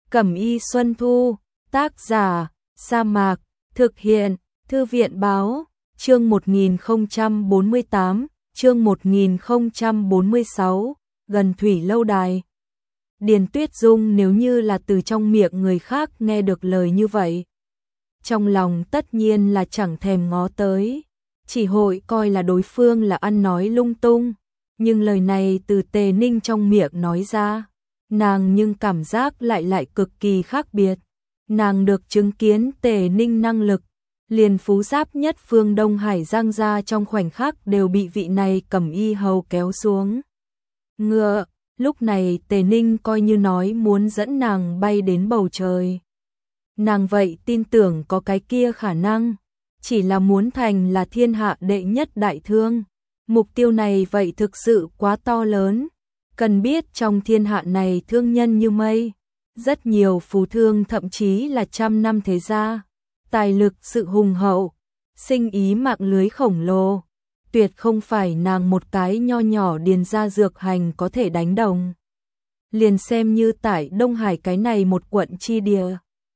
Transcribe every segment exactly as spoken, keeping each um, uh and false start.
Cẩm y Xuân Thu, tác giả, Sa Mạc, thực hiện, Thư viện báo, chương một nghìn không trăm bốn mươi tám, chương một nghìn không trăm bốn mươi sáu, gần thủy lâu đài. Điền Tuyết Dung nếu như là từ trong miệng người khác nghe được lời như vậy, trong lòng tất nhiên là chẳng thèm ngó tới, chỉ hội coi là đối phương là ăn nói lung tung, nhưng lời này từ Tề Ninh trong miệng nói ra, nàng nhưng cảm giác lại lại cực kỳ khác biệt. Nàng được chứng kiến Tề Ninh năng lực, liền phú giáp nhất phương Đông Hải Giang gia trong khoảnh khắc đều bị vị này Cẩm y hầu kéo xuống ngựa. Lúc này Tề Ninh coi như nói muốn dẫn nàng bay đến bầu trời. Nàng vậy tin tưởng có cái kia khả năng, chỉ là muốn thành là thiên hạ đệ nhất đại thương. Mục tiêu này vậy thực sự quá to lớn, cần biết trong thiên hạ này thương nhân như mây, rất nhiều phú thương thậm chí là trăm năm thế gia, tài lực sự hùng hậu, sinh ý mạng lưới khổng lồ, tuyệt không phải nàng một cái nho nhỏ Điền gia dược hành có thể đánh đồng. Liền xem như tại Đông Hải cái này một quận chi địa,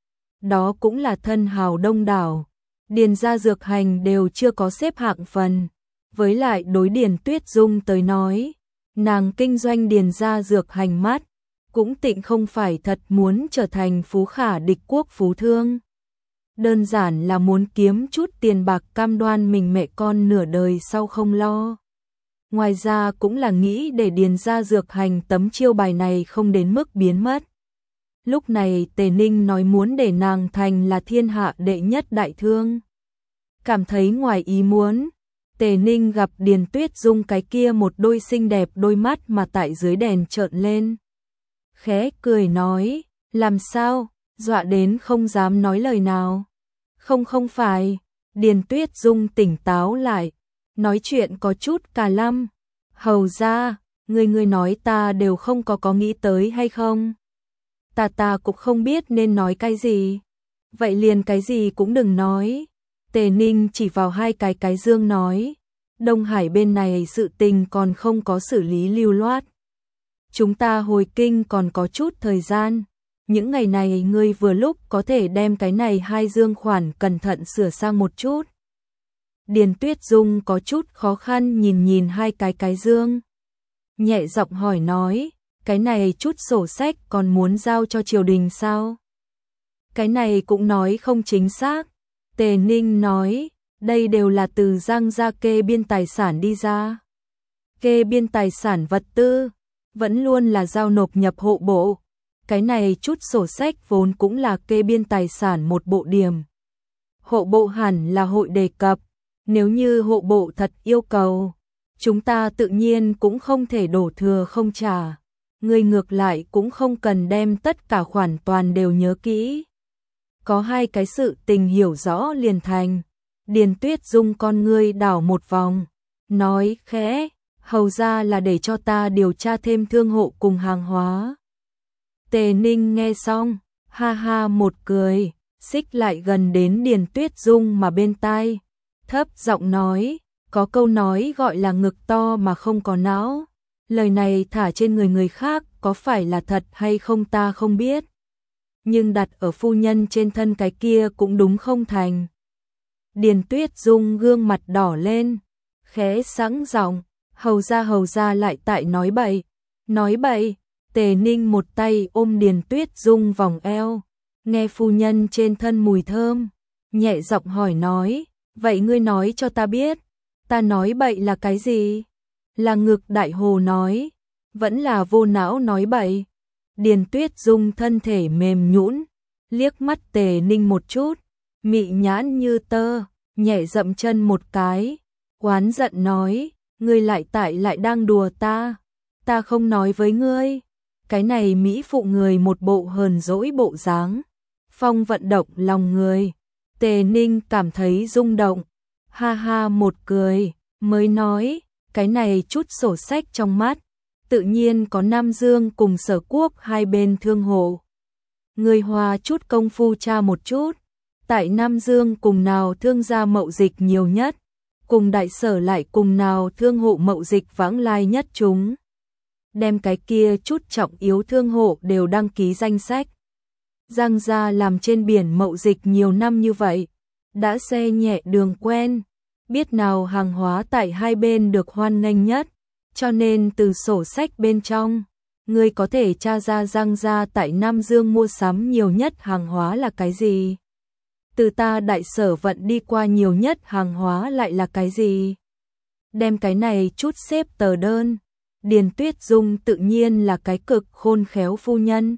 đó cũng là thân hào đông đảo, Điền gia dược hành đều chưa có xếp hạng phần. Với lại đối Điền Tuyết Dung tới nói, nàng kinh doanh Điền gia dược hành mắt, cũng tịnh không phải thật muốn trở thành phú khả địch quốc phú thương. Đơn giản là muốn kiếm chút tiền bạc cam đoan mình mẹ con nửa đời sau không lo. Ngoài ra cũng là nghĩ để Điền gia dược hành tấm chiêu bài này không đến mức biến mất. Lúc này Tề Ninh nói muốn để nàng thành là thiên hạ đệ nhất đại thương. Cảm thấy ngoài ý muốn, Tề Ninh gặp Điền Tuyết Dung cái kia một đôi xinh đẹp đôi mắt mà tại dưới đèn trợn lên. Khẽ cười nói, làm sao, dọa đến không dám nói lời nào. Không không phải, Điền Tuyết Dung tỉnh táo lại, nói chuyện có chút cà lăm. Hầu ra, người người nói ta đều không có có nghĩ tới hay không? Ta ta cũng không biết nên nói cái gì. Vậy liền cái gì cũng đừng nói. Tề Ninh chỉ vào hai cái cái dương nói, Đông Hải bên này sự tình còn không có xử lý lưu loát. Chúng ta hồi kinh còn có chút thời gian, những ngày này ngươi vừa lúc có thể đem cái này hai dương khoản cẩn thận sửa sang một chút. Điền Tuyết Dung có chút khó khăn nhìn nhìn hai cái cái dương, nhẹ giọng hỏi nói, cái này chút sổ sách còn muốn giao cho triều đình sao? Cái này cũng nói không chính xác. Tề Ninh nói, đây đều là từ Giang gia kê biên tài sản đi ra. Kê biên tài sản vật tư, vẫn luôn là giao nộp nhập hộ bộ. Cái này chút sổ sách vốn cũng là kê biên tài sản một bộ điểm. Hộ bộ hẳn là hội đề cập, nếu như hộ bộ thật yêu cầu, chúng ta tự nhiên cũng không thể đổ thừa không trả. Người ngược lại cũng không cần đem tất cả khoản toàn đều nhớ kỹ. Có hai cái sự tình hiểu rõ liền thành. Điền Tuyết Dung con ngươi đảo một vòng, nói khẽ, hầu ra là để cho ta điều tra thêm thương hộ cùng hàng hóa. Tề Ninh nghe xong, ha ha một cười, xích lại gần đến Điền Tuyết Dung mà bên tai, thấp giọng nói, có câu nói gọi là ngực to mà không có não. Lời này thả trên người người khác có phải là thật hay không ta không biết. Nhưng đặt ở phu nhân trên thân cái kia cũng đúng không thành. Điền Tuyết Dung gương mặt đỏ lên, khẽ sẵn giọng, hầu ra hầu ra lại tại nói bậy. Nói bậy, Tề Ninh một tay ôm Điền Tuyết Dung vòng eo, nghe phu nhân trên thân mùi thơm, nhẹ giọng hỏi nói, vậy ngươi nói cho ta biết, ta nói bậy là cái gì? Là ngực đại hồ nói, vẫn là vô não nói bậy. Điền Tuyết Dung thân thể mềm nhũn, liếc mắt Tề Ninh một chút, mị nhãn như tơ, nhẹ dậm chân một cái, oán giận nói, ngươi lại tại lại đang đùa ta, ta không nói với ngươi. Cái này mỹ phụ người một bộ hờn dỗi bộ dáng, phong vận động lòng người. Tề Ninh cảm thấy rung động, ha ha một cười, mới nói, cái này chút sổ sách trong mắt, tự nhiên có Nam Dương cùng Sở Quốc hai bên thương hộ. Người hòa chút công phu tra một chút, tại Nam Dương cùng nào thương gia mậu dịch nhiều nhất, cùng Đại Sở lại cùng nào thương hộ mậu dịch vãng lai nhất chúng. Đem cái kia chút trọng yếu thương hộ đều đăng ký danh sách. Giang gia làm trên biển mậu dịch nhiều năm như vậy, đã xe nhẹ đường quen, biết nào hàng hóa tại hai bên được hoan nghênh nhất, cho nên từ sổ sách bên trong, ngươi có thể tra ra Giang gia tại Nam Dương mua sắm nhiều nhất hàng hóa là cái gì? Từ ta đại sở vận đi qua nhiều nhất hàng hóa lại là cái gì? Đem cái này chút xếp tờ đơn. Điền Tuyết Dung tự nhiên là cái cực khôn khéo phu nhân.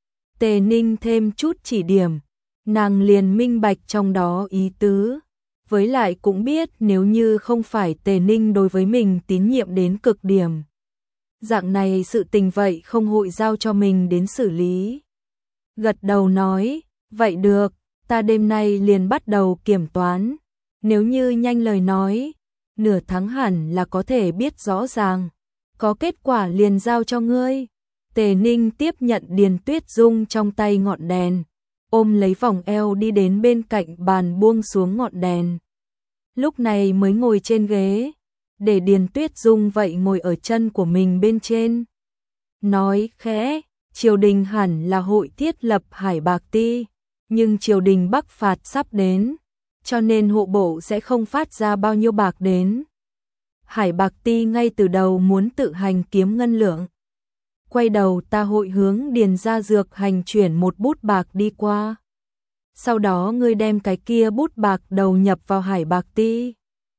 Tề Ninh thêm chút chỉ điểm, nàng liền minh bạch trong đó ý tứ. Với lại cũng biết nếu như không phải Tề Ninh đối với mình tín nhiệm đến cực điểm, dạng này sự tình vậy không hội giao cho mình đến xử lý. Gật đầu nói, vậy được, ta đêm nay liền bắt đầu kiểm toán. Nếu như nhanh lời nói, nửa tháng hẳn là có thể biết rõ ràng. Có kết quả liền giao cho ngươi. Tề Ninh tiếp nhận Điền Tuyết Dung trong tay ngọn đèn, ôm lấy vòng eo đi đến bên cạnh bàn buông xuống ngọn đèn. Lúc này mới ngồi trên ghế, để Điền Tuyết Dung vậy ngồi ở chân của mình bên trên. Nói khẽ, triều đình hẳn là hội thiết lập Hải Bạc Ti, nhưng triều đình Bắc phạt sắp đến, cho nên hộ bộ sẽ không phát ra bao nhiêu bạc đến. Hải Bạc Ti ngay từ đầu muốn tự hành kiếm ngân lượng. Quay đầu ta hội hướng Điền gia dược hành chuyển một bút bạc đi qua. Sau đó ngươi đem cái kia bút bạc đầu nhập vào Hải Bạc Ti.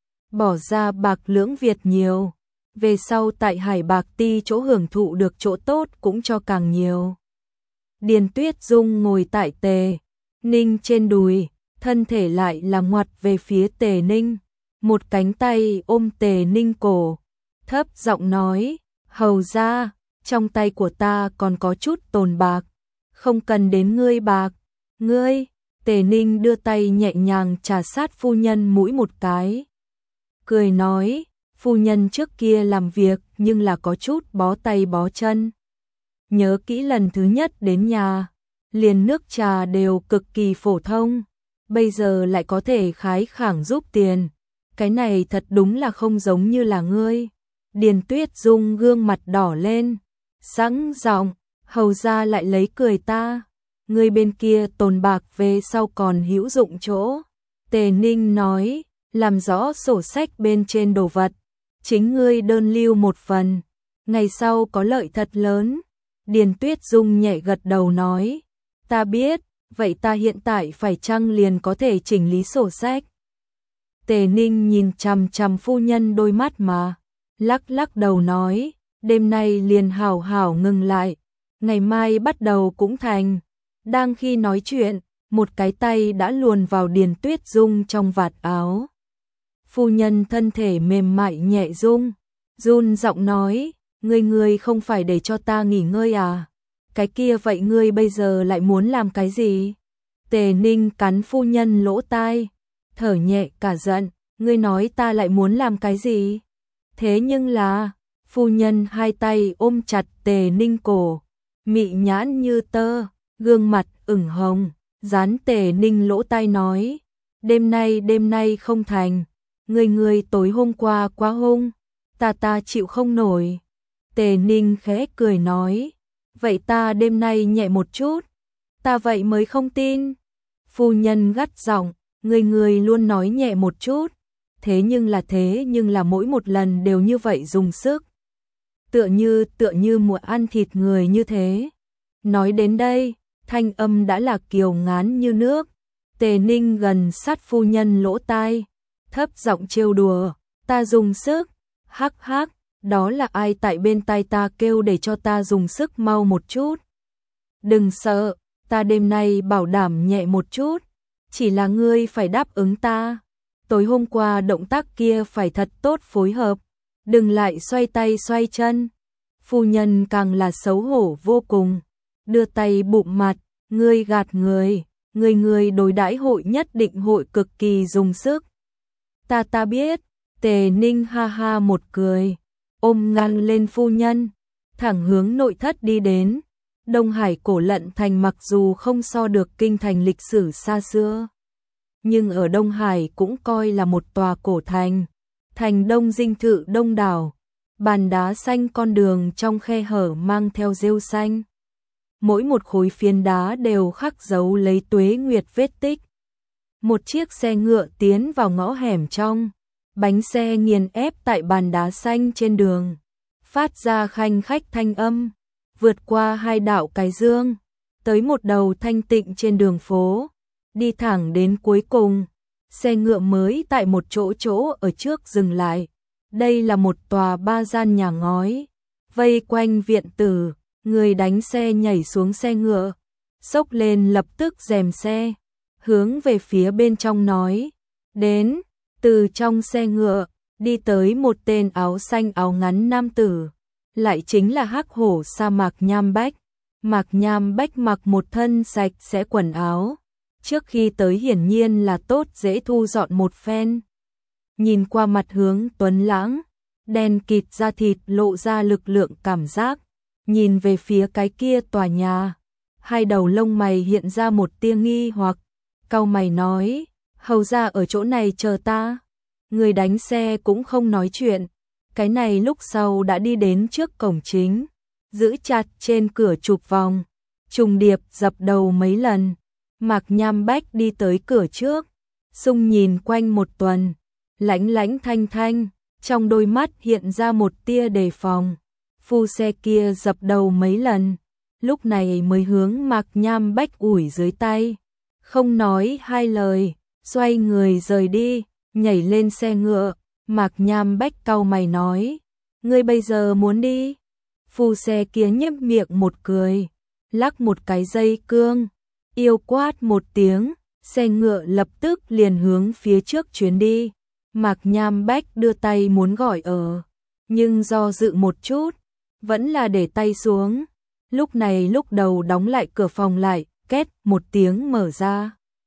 Bỏ ra bạc lưỡng Việt nhiều. Về sau tại Hải Bạc Ti chỗ hưởng thụ được chỗ tốt cũng cho càng nhiều. Điền Tuyết Dung ngồi tại Tề Ninh trên đùi, thân thể lại là ngoặt về phía Tề Ninh. Một cánh tay ôm Tề Ninh cổ, thấp giọng nói, hầu ra, trong tay của ta còn có chút tồn bạc, không cần đến ngươi bạc, ngươi. Tề Ninh đưa tay nhẹ nhàng trà sát phu nhân mũi một cái, cười nói, phu nhân trước kia làm việc nhưng là có chút bó tay bó chân. Nhớ kỹ lần thứ nhất đến nhà, liền nước trà đều cực kỳ phổ thông, bây giờ lại có thể khái khảng giúp tiền. Cái này thật đúng là không giống như là ngươi. Điền Tuyết Dung gương mặt đỏ lên, sẵn giọng, hầu ra lại lấy cười ta. Ngươi bên kia tồn bạc về sau còn hữu dụng chỗ. Tề Ninh nói, làm rõ sổ sách bên trên đồ vật, chính ngươi đơn lưu một phần, ngày sau có lợi thật lớn. Điền Tuyết Dung nhẹ gật đầu nói, ta biết, vậy ta hiện tại phải chăng liền có thể chỉnh lý sổ sách? Tề Ninh nhìn chằm chằm phu nhân đôi mắt mà, lắc lắc đầu nói, đêm nay liền hảo hảo ngừng lại, ngày mai bắt đầu cũng thành. Đang khi nói chuyện, một cái tay đã luồn vào Điền Tuyết Dung trong vạt áo. Phu nhân thân thể mềm mại nhẹ rung, run giọng nói, ngươi ngươi không phải để cho ta nghỉ ngơi à? Cái kia vậy ngươi bây giờ lại muốn làm cái gì? Tề Ninh cắn phu nhân lỗ tai, thở nhẹ cả giận, ngươi nói ta lại muốn làm cái gì? Thế nhưng là, phu nhân hai tay ôm chặt Tề Ninh cổ, mị nhãn như tơ, gương mặt ửng hồng, dán Tề Ninh lỗ tai nói, đêm nay đêm nay không thành, ngươi ngươi tối hôm qua quá hung, ta ta chịu không nổi. Tề Ninh khẽ cười nói, vậy ta đêm nay nhẹ một chút, ta vậy mới không tin. Phu nhân gắt giọng, người người luôn nói nhẹ một chút, thế nhưng là thế nhưng là mỗi một lần đều như vậy dùng sức. Tựa như tựa như mùa ăn thịt người như thế. Nói đến đây, thanh âm đã là kiều ngán như nước. Tề Ninh gần sát phu nhân lỗ tai, thấp giọng trêu đùa, ta dùng sức, hắc hắc, đó là ai tại bên tai ta kêu để cho ta dùng sức mau một chút. Đừng sợ, ta đêm nay bảo đảm nhẹ một chút, chỉ là ngươi phải đáp ứng ta. Tối hôm qua động tác kia phải thật tốt phối hợp, đừng lại xoay tay xoay chân. Phu nhân càng là xấu hổ vô cùng, đưa tay bụm mặt, ngươi gạt người, người người đối đãi hội nhất định hội cực kỳ dùng sức. Ta ta biết. Tề Ninh ha ha một cười, ôm ngăn lên phu nhân, thẳng hướng nội thất đi đến. Đông Hải cổ lận thành mặc dù không so được kinh thành lịch sử xa xưa, nhưng ở Đông Hải cũng coi là một tòa cổ thành. Thành đông dinh thự đông đảo, bàn đá xanh con đường trong khe hở mang theo rêu xanh. mỗi một khối phiến đá đều khắc dấu lấy tuế nguyệt vết tích. Một chiếc xe ngựa tiến vào ngõ hẻm trong, bánh xe nghiền ép tại bàn đá xanh trên đường, phát ra khanh khách thanh âm, vượt qua hai đạo cái dương, tới một đầu thanh tịnh trên đường phố, đi thẳng đến cuối cùng. Xe ngựa mới tại một chỗ chỗ ở trước dừng lại. Đây là một tòa ba gian nhà ngói, vây quanh viện tử, người đánh xe nhảy xuống xe ngựa, xốc lên lập tức rèm xe, hướng về phía bên trong nói, đến. Từ trong xe ngựa, đi tới một tên áo xanh áo ngắn nam tử, lại chính là Hắc Hổ sa Mạc Nham Bách. Mạc Nham Bách mặc một thân sạch sẽ quần áo, trước khi tới hiển nhiên là tốt dễ thu dọn một phen. Nhìn qua mặt hướng tuấn lãng, đen kịt da thịt lộ ra lực lượng cảm giác, nhìn về phía cái kia tòa nhà, hai đầu lông mày hiện ra một tia nghi hoặc, cau mày nói, hầu ra ở chỗ này chờ ta. Người đánh xe cũng không nói chuyện, cái này lúc sau đã đi đến trước cổng chính, giữ chặt trên cửa chụp vòng, trùng điệp dập đầu mấy lần. Mạc Nham Bách đi tới cửa trước, sung nhìn quanh một tuần, lãnh lãnh thanh thanh, trong đôi mắt hiện ra một tia đề phòng. Phu xe kia dập đầu mấy lần, lúc này mới hướng Mạc Nham Bách ủi dưới tay, không nói hai lời, xoay người rời đi, nhảy lên xe ngựa. Mạc Nham Bách cau mày nói, ngươi bây giờ muốn đi? Phu xe kia nhếch miệng một cười, lắc một cái dây cương, yêu quát một tiếng, xe ngựa lập tức liền hướng phía trước chuyến đi. Mạc Nham Bách đưa tay muốn gọi ở, nhưng do dự một chút, vẫn là để tay xuống. Lúc này lúc đầu đóng lại cửa phòng lại, két một tiếng mở ra.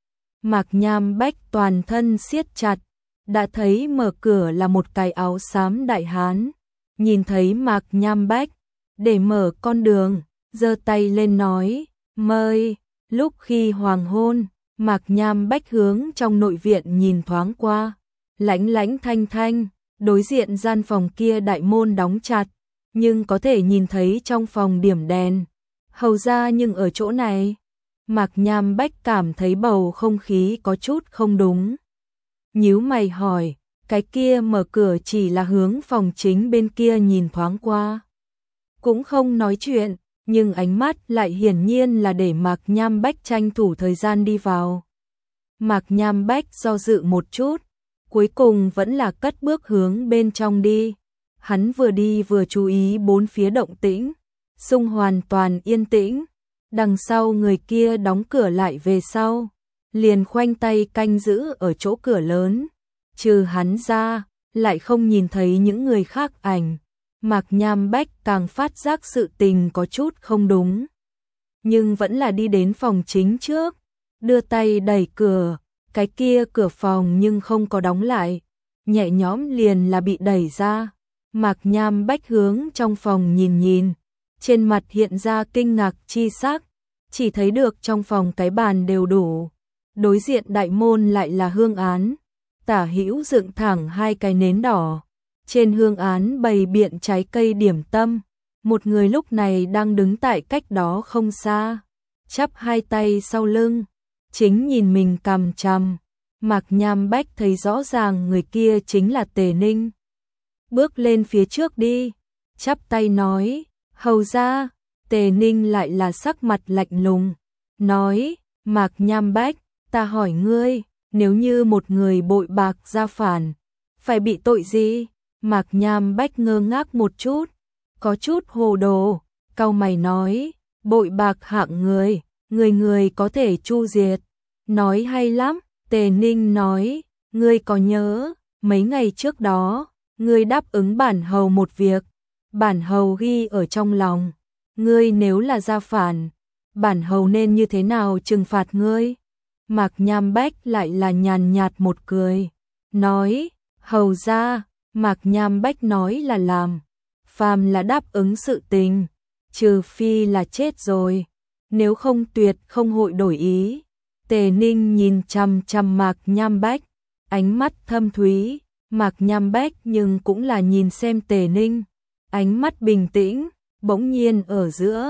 Mạc Nham Bách toàn thân siết chặt, đã thấy mở cửa là một cái áo xám đại hán. Nhìn thấy Mạc Nham Bách, để mở con đường, giơ tay lên nói, mời. Lúc khi hoàng hôn, Mạc Nham Bách hướng trong nội viện nhìn thoáng qua, lãnh lãnh thanh thanh, đối diện gian phòng kia đại môn đóng chặt, nhưng có thể nhìn thấy trong phòng điểm đèn. Hầu ra nhưng ở chỗ này, Mạc Nham Bách cảm thấy bầu không khí có chút không đúng. Nhíu mày hỏi, cái kia mở cửa chỉ là hướng phòng chính bên kia nhìn thoáng qua. Cũng không nói chuyện, nhưng ánh mắt lại hiển nhiên là để Mạc Nham Bách tranh thủ thời gian đi vào. Mạc Nham Bách do dự một chút, cuối cùng vẫn là cất bước hướng bên trong đi. Hắn vừa đi vừa chú ý bốn phía động tĩnh, xung hoàn toàn yên tĩnh. Đằng sau người kia đóng cửa lại về sau, liền khoanh tay canh giữ ở chỗ cửa lớn. Trừ hắn ra, lại không nhìn thấy những người khác ảnh. Mạc Nham Bách càng phát giác sự tình có chút không đúng, nhưng vẫn là đi đến phòng chính trước, đưa tay đẩy cửa, cái kia cửa phòng nhưng không có đóng lại, nhẹ nhõm liền là bị đẩy ra. Mạc Nham Bách hướng trong phòng nhìn nhìn, trên mặt hiện ra kinh ngạc chi sắc, chỉ thấy được trong phòng cái bàn đều đủ, đối diện đại môn lại là hương án, tả hữu dựng thẳng hai cái nến đỏ. Trên hương án bày biện trái cây điểm tâm, một người lúc này đang đứng tại cách đó không xa, chắp hai tay sau lưng, chính nhìn mình cằm chằm. Mạc Nham Bách thấy rõ ràng người kia chính là Tề Ninh. Bước lên phía trước đi, chắp tay nói, hầu ra. Tề Ninh lại là sắc mặt lạnh lùng, nói, Mạc Nham Bách, ta hỏi ngươi, nếu như một người bội bạc ra phản, phải bị tội gì? Mạc Nham Bách ngơ ngác một chút, có chút hồ đồ, cau mày nói, bội bạc hạng người, người người có thể chu diệt. Nói hay lắm. Tề Ninh nói, ngươi có nhớ, mấy ngày trước đó, ngươi đáp ứng bản hầu một việc, bản hầu ghi ở trong lòng, ngươi nếu là gia phản, bản hầu nên như thế nào trừng phạt ngươi? Mạc Nham Bách lại là nhàn nhạt một cười, nói, hầu ra. Mạc Nham Bách nói là làm, phàm là đáp ứng sự tình, trừ phi là chết rồi, nếu không tuyệt không hội đổi ý. Tề Ninh nhìn chằm chằm Mạc Nham Bách, ánh mắt thâm thúy. Mạc Nham Bách nhưng cũng là nhìn xem Tề Ninh, ánh mắt bình tĩnh. Bỗng nhiên ở giữa,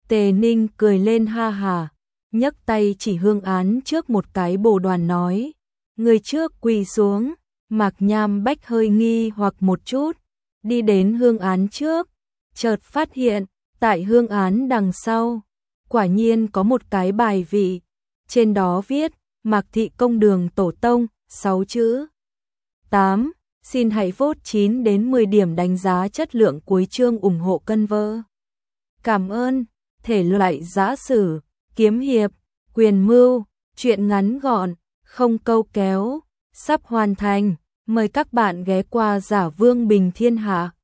Tề Ninh cười lên ha hà, nhấc tay chỉ Hương Án trước một cái bồ đoàn nói, người trước quỳ xuống. Mạc Nham Bách hơi nghi hoặc một chút, đi đến Hương Án trước, chợt phát hiện, tại Hương Án đằng sau, quả nhiên có một cái bài vị, trên đó viết, Mạc Thị Công Đường Tổ Tông, sáu chữ. tám. Xin hãy vote chín đến mười điểm đánh giá chất lượng cuối chương ủng hộ cân vơ. Cảm ơn. Thể loại giã sử, kiếm hiệp, quyền mưu, truyện ngắn gọn, không câu kéo, sắp hoàn thành. Mời các bạn ghé qua Giả Vương Bình Thiên Hạ.